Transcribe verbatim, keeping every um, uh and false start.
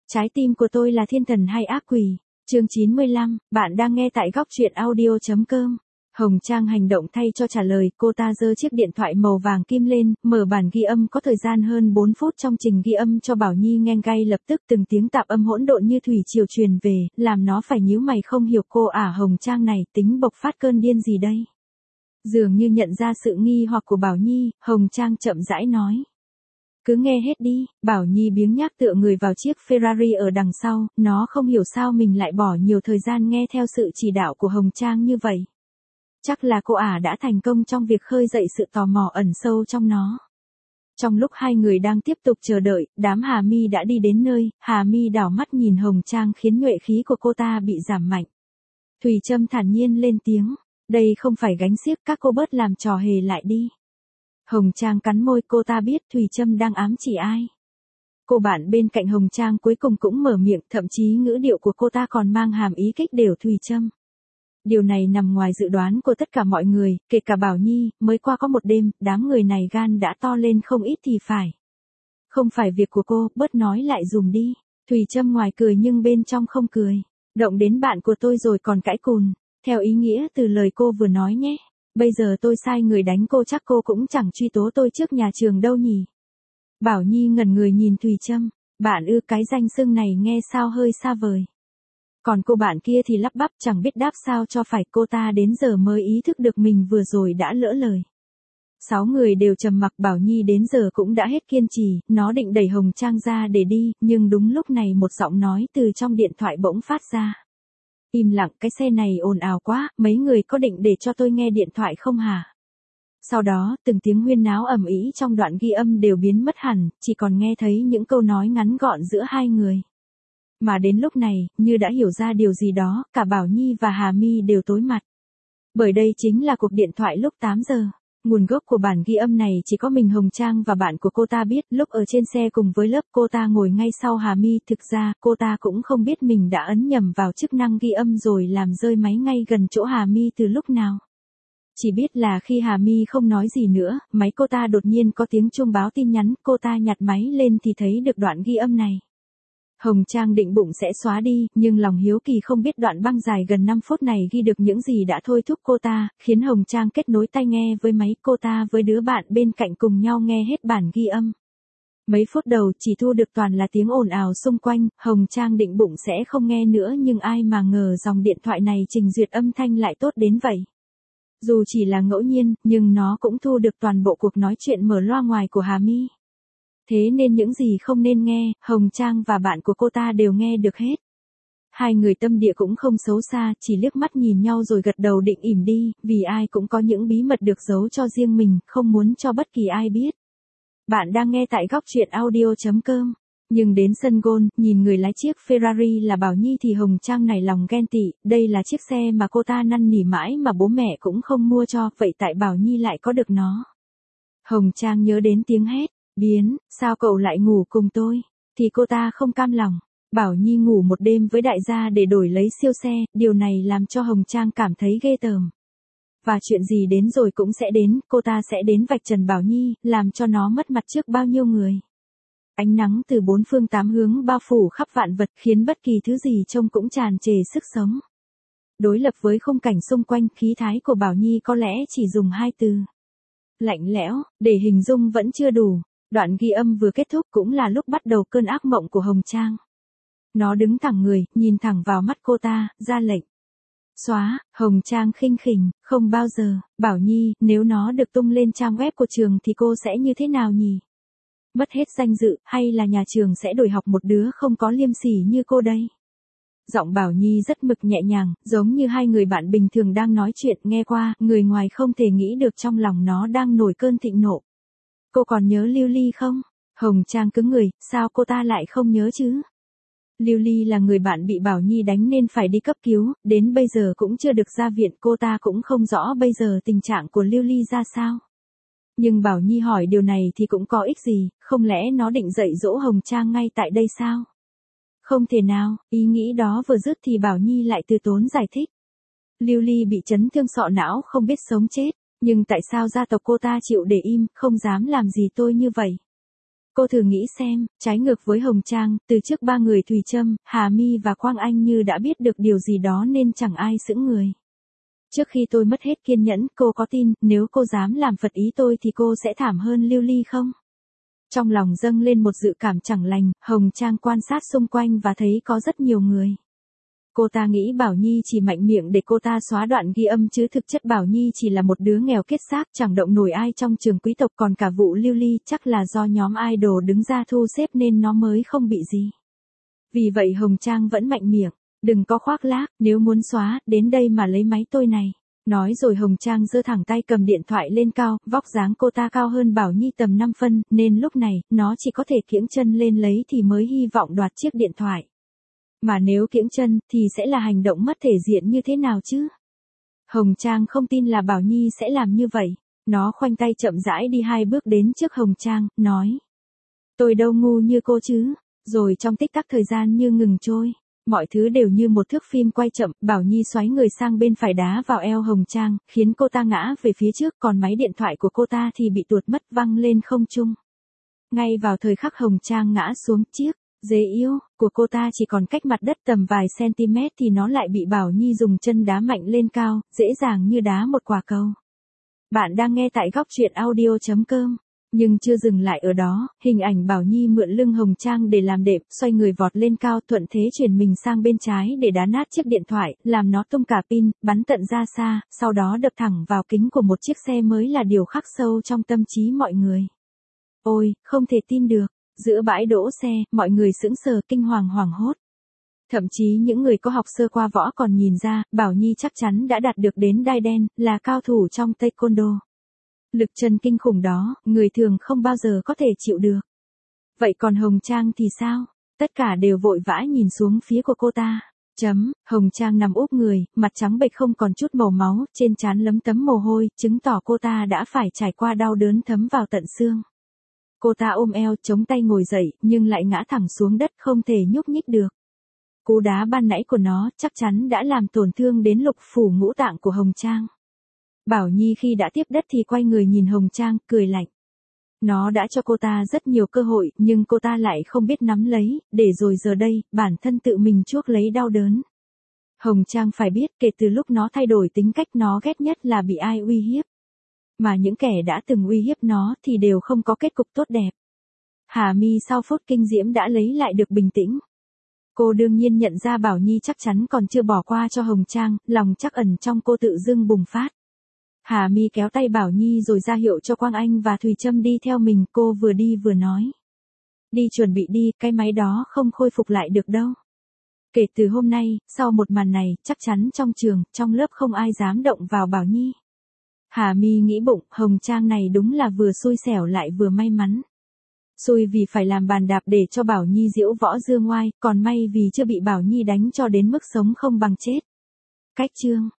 Trái tim của tôi là thiên thần hay ác quỷ? Chương chín mươi lăm, bạn đang nghe tại góc truyện audio chấm com. Hồng Trang hành động thay cho trả lời, cô ta giơ chiếc điện thoại màu vàng kim lên, mở bản ghi âm có thời gian hơn bốn phút trong trình ghi âm cho Bảo Nhi nghe ngay lập tức từng tiếng tạp âm hỗn độn như thủy triều truyền về, làm nó phải nhíu mày không hiểu cô ả Hồng Trang này tính bộc phát cơn điên gì đây. Dường như nhận ra sự nghi hoặc của Bảo Nhi, Hồng Trang chậm rãi nói. Cứ nghe hết đi. Bảo Nhi biếng nhác tựa người vào chiếc Ferrari ở đằng sau, nó không hiểu sao mình lại bỏ nhiều thời gian nghe theo sự chỉ đạo của Hồng Trang như vậy. Chắc là cô ả đã thành công trong việc khơi dậy sự tò mò ẩn sâu trong nó. Trong lúc hai người đang tiếp tục chờ đợi, đám Hà Mi đã đi đến nơi, Hà Mi đảo mắt nhìn Hồng Trang khiến nhuệ khí của cô ta bị giảm mạnh. Thùy Trâm thản nhiên lên tiếng, đây không phải gánh xiếc, các cô bớt làm trò hề lại đi. Hồng Trang cắn môi, cô ta biết Thùy Trâm đang ám chỉ ai. Cô bạn bên cạnh Hồng Trang cuối cùng cũng mở miệng, thậm chí ngữ điệu của cô ta còn mang hàm ý kích đều Thùy Trâm. Điều này nằm ngoài dự đoán của tất cả mọi người, kể cả Bảo Nhi, mới qua có một đêm, đám người này gan đã to lên không ít thì phải. Không phải việc của cô, bớt nói lại dùm đi. Thùy Trâm ngoài cười nhưng bên trong không cười. Động đến bạn của tôi rồi còn cãi cùn, theo ý nghĩa từ lời cô vừa nói nhé. Bây giờ tôi sai người đánh cô chắc cô cũng chẳng truy tố tôi trước nhà trường đâu nhỉ. Bảo Nhi ngẩn người nhìn Thùy Trâm, bạn ư, cái danh xưng này nghe sao hơi xa vời. Còn cô bạn kia thì lắp bắp chẳng biết đáp sao cho phải, cô ta đến giờ mới ý thức được mình vừa rồi đã lỡ lời. Sáu người đều trầm mặc, Bảo Nhi đến giờ cũng đã hết kiên trì, nó định đẩy Hồng Trang ra để đi, nhưng đúng lúc này một giọng nói từ trong điện thoại bỗng phát ra. Im lặng, cái xe này ồn ào quá, mấy người có định để cho tôi nghe điện thoại không hả? Sau đó, từng tiếng huyên náo ầm ĩ trong đoạn ghi âm đều biến mất hẳn, chỉ còn nghe thấy những câu nói ngắn gọn giữa hai người. Mà đến lúc này, như đã hiểu ra điều gì đó, cả Bảo Nhi và Hà Mi đều tối mặt. Bởi đây chính là cuộc điện thoại lúc tám giờ. Nguồn gốc của bản ghi âm này chỉ có mình Hồng Trang và bạn của cô ta biết, lúc ở trên xe cùng với lớp cô ta ngồi ngay sau Hà Mi, thực ra cô ta cũng không biết mình đã ấn nhầm vào chức năng ghi âm rồi làm rơi máy ngay gần chỗ Hà Mi từ lúc nào. Chỉ biết là khi Hà Mi không nói gì nữa, máy cô ta đột nhiên có tiếng chuông báo tin nhắn, cô ta nhặt máy lên thì thấy được đoạn ghi âm này. Hồng Trang định bụng sẽ xóa đi, nhưng lòng hiếu kỳ không biết đoạn băng dài gần năm phút này ghi được những gì đã thôi thúc cô ta, khiến Hồng Trang kết nối tai nghe với máy, cô ta với đứa bạn bên cạnh cùng nhau nghe hết bản ghi âm. Mấy phút đầu chỉ thu được toàn là tiếng ồn ào xung quanh, Hồng Trang định bụng sẽ không nghe nữa nhưng ai mà ngờ dòng điện thoại này trình duyệt âm thanh lại tốt đến vậy. Dù chỉ là ngẫu nhiên, nhưng nó cũng thu được toàn bộ cuộc nói chuyện mở loa ngoài của Hà Mi. Thế nên những gì không nên nghe, Hồng Trang và bạn của cô ta đều nghe được hết. Hai người tâm địa cũng không xấu xa, chỉ liếc mắt nhìn nhau rồi gật đầu định ỉm đi, vì ai cũng có những bí mật được giấu cho riêng mình, không muốn cho bất kỳ ai biết. Bạn đang nghe tại góc truyện audio chấm com. Nhưng đến sân golf, nhìn người lái chiếc Ferrari là Bảo Nhi thì Hồng Trang nảy lòng ghen tị, đây là chiếc xe mà cô ta năn nỉ mãi mà bố mẹ cũng không mua cho, vậy tại Bảo Nhi lại có được nó. Hồng Trang nhớ đến tiếng hét. Biến, sao cậu lại ngủ cùng tôi? Thì cô ta không cam lòng. Bảo Nhi ngủ một đêm với đại gia để đổi lấy siêu xe, điều này làm cho Hồng Trang cảm thấy ghê tởm. Và chuyện gì đến rồi cũng sẽ đến, cô ta sẽ đến vạch trần Bảo Nhi, làm cho nó mất mặt trước bao nhiêu người. Ánh nắng từ bốn phương tám hướng bao phủ khắp vạn vật khiến bất kỳ thứ gì trông cũng tràn trề sức sống. Đối lập với khung cảnh xung quanh, khí thái của Bảo Nhi có lẽ chỉ dùng hai từ. Lạnh lẽo, để hình dung vẫn chưa đủ. Đoạn ghi âm vừa kết thúc cũng là lúc bắt đầu cơn ác mộng của Hồng Trang. Nó đứng thẳng người, nhìn thẳng vào mắt cô ta, ra lệnh. Xóa. Hồng Trang khinh khỉnh, không bao giờ. Bảo Nhi, nếu nó được tung lên trang web của trường thì cô sẽ như thế nào nhỉ? Mất hết danh dự, hay là nhà trường sẽ đổi học một đứa không có liêm sỉ như cô đây? Giọng Bảo Nhi rất mực nhẹ nhàng, giống như hai người bạn bình thường đang nói chuyện, nghe qua, người ngoài không thể nghĩ được trong lòng nó đang nổi cơn thịnh nộ. Cô còn nhớ Lưu Ly không? Hồng Trang cứng người, sao cô ta lại không nhớ chứ? Lưu Ly là người bạn bị Bảo Nhi đánh nên phải đi cấp cứu, đến bây giờ cũng chưa được ra viện, cô ta cũng không rõ bây giờ tình trạng của Lưu Ly ra sao. Nhưng Bảo Nhi hỏi điều này thì cũng có ích gì, không lẽ nó định dạy dỗ Hồng Trang ngay tại đây sao? Không thể nào, ý nghĩ đó vừa dứt thì Bảo Nhi lại từ tốn giải thích. Lưu Ly bị chấn thương sọ não không biết sống chết. Nhưng tại sao gia tộc cô ta chịu để im, không dám làm gì tôi như vậy? Cô thử nghĩ xem, trái ngược với Hồng Trang, từ trước ba người Thùy Trâm, Hà My và Quang Anh như đã biết được điều gì đó nên chẳng ai sững người. Trước khi tôi mất hết kiên nhẫn, cô có tin, nếu cô dám làm phật ý tôi thì cô sẽ thảm hơn Lưu Ly không? Trong lòng dâng lên một dự cảm chẳng lành, Hồng Trang quan sát xung quanh và thấy có rất nhiều người. Cô ta nghĩ Bảo Nhi chỉ mạnh miệng để cô ta xóa đoạn ghi âm chứ thực chất Bảo Nhi chỉ là một đứa nghèo kiết xác chẳng động nổi ai trong trường quý tộc, còn cả vụ Lưu Ly chắc là do nhóm idol đứng ra thu xếp nên nó mới không bị gì. Vì vậy Hồng Trang vẫn mạnh miệng, đừng có khoác lác, nếu muốn xóa, đến đây mà lấy máy tôi này. Nói rồi Hồng Trang giơ thẳng tay cầm điện thoại lên cao, vóc dáng cô ta cao hơn Bảo Nhi tầm năm phân, nên lúc này, nó chỉ có thể kiễng chân lên lấy thì mới hy vọng đoạt chiếc điện thoại. Mà nếu kiễng chân, thì sẽ là hành động mất thể diện như thế nào chứ? Hồng Trang không tin là Bảo Nhi sẽ làm như vậy. Nó khoanh tay chậm rãi đi hai bước đến trước Hồng Trang, nói. Tôi đâu ngu như cô chứ. Rồi trong tích tắc thời gian như ngừng trôi. Mọi thứ đều như một thước phim quay chậm, Bảo Nhi xoáy người sang bên phải đá vào eo Hồng Trang, khiến cô ta ngã về phía trước, còn máy điện thoại của cô ta thì bị tuột mất văng lên không trung. Ngay vào thời khắc Hồng Trang ngã xuống, chiếc dế yêu của cô ta chỉ còn cách mặt đất tầm vài cm thì nó lại bị Bảo Nhi dùng chân đá mạnh lên cao, dễ dàng như đá một quả cầu. Bạn đang nghe tại góc truyện audio chấm com. Nhưng chưa dừng lại ở đó, hình ảnh Bảo Nhi mượn lưng Hồng Trang để làm đệm, xoay người vọt lên cao, thuận thế chuyển mình sang bên trái để đá nát chiếc điện thoại, làm nó tung cả pin, bắn tận ra xa, sau đó đập thẳng vào kính của một chiếc xe mới là điều khắc sâu trong tâm trí mọi người. Ôi, không thể tin được, giữa bãi đỗ xe, mọi người sững sờ kinh hoàng hoảng hốt. Thậm chí những người có học sơ qua võ còn nhìn ra, Bảo Nhi chắc chắn đã đạt được đến đai đen, là cao thủ trong taekwondo. Lực chân kinh khủng đó, người thường không bao giờ có thể chịu được. Vậy còn Hồng Trang thì sao? Tất cả đều vội vã nhìn xuống phía của cô ta. Chấm, Hồng Trang nằm úp người, mặt trắng bệch không còn chút màu máu, trên trán lấm tấm mồ hôi, chứng tỏ cô ta đã phải trải qua đau đớn thấm vào tận xương. Cô ta ôm eo, chống tay ngồi dậy, nhưng lại ngã thẳng xuống đất không thể nhúc nhích được. Cú đá ban nãy của nó chắc chắn đã làm tổn thương đến lục phủ ngũ tạng của Hồng Trang. Bảo Nhi khi đã tiếp đất thì quay người nhìn Hồng Trang, cười lạnh. Nó đã cho cô ta rất nhiều cơ hội, nhưng cô ta lại không biết nắm lấy, để rồi giờ đây, bản thân tự mình chuốc lấy đau đớn. Hồng Trang phải biết, kể từ lúc nó thay đổi tính cách, nó ghét nhất là bị ai uy hiếp. Mà những kẻ đã từng uy hiếp nó thì đều không có kết cục tốt đẹp. Hà My sau phút kinh diễm đã lấy lại được bình tĩnh. Cô đương nhiên nhận ra Bảo Nhi chắc chắn còn chưa bỏ qua cho Hồng Trang, lòng trắc ẩn trong cô tự dưng bùng phát. Hà My kéo tay Bảo Nhi rồi ra hiệu cho Quang Anh và Thùy Trâm đi theo mình, cô vừa đi vừa nói. Đi chuẩn bị đi, cái máy đó không khôi phục lại được đâu. Kể từ hôm nay, sau một màn này, chắc chắn trong trường, trong lớp không ai dám động vào Bảo Nhi. Hà My nghĩ bụng, Hồng Trang này đúng là vừa xui xẻo lại vừa may mắn. Xui vì phải làm bàn đạp để cho Bảo Nhi diễu võ dương ngoai, còn may vì chưa bị Bảo Nhi đánh cho đến mức sống không bằng chết. Cách chương